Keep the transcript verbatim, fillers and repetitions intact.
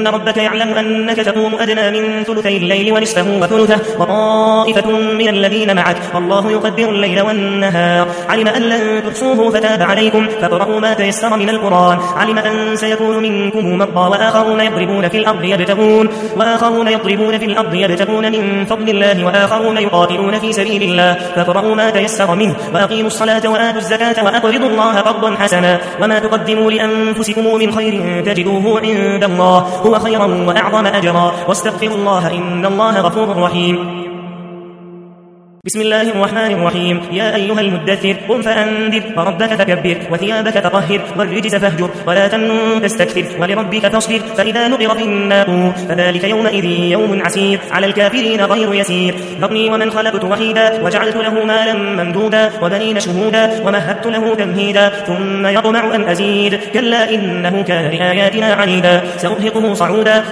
إن ربك يعلم أنك تقوم أدنى من ثلثي الليل ونصفه وثلثه وطائفة من الذين معك والله يقدر الليل والنهار علم أن لن تحصوه فتاب عليكم فاقرؤوا ما تيسر من القرآن علم أن سيكون منكم مرضى وآخرون يضربون في الأرض يبتغون وآخرون يضربون في الأرض يبتغون من فضل الله وآخرون يقاتلون في سبيل الله فاقرؤوا ما تيسر منه وأقيموا الصلاة وآتوا الزكاة وأقرضوا الله قرضا حسنا وما تقدموا لأنفسكم من خير تجدوه عند الله هو خيرا وأعظم أجرا واستغفروا الله إن الله غفور رحيم. بسم الله الرحمن الرحيم. يا أيها المدثر قم فأنذر وربك فكبر وثيابك فطهر والرجز فاهجر ولا تمنن تستكثر ولربك فاصبر فإذا نقر في الناقور فذلك يومئذ يوم عسير على الكافرين غير يسير. ذرني ومن خلقت وحيدا وجعلت له مالا ممدودا وبنين شهودا ومهدت له تمهيدا ثم يطمع أن أزيد كلا إنه كان لآياتنا عنيدا سأرهقه صعودا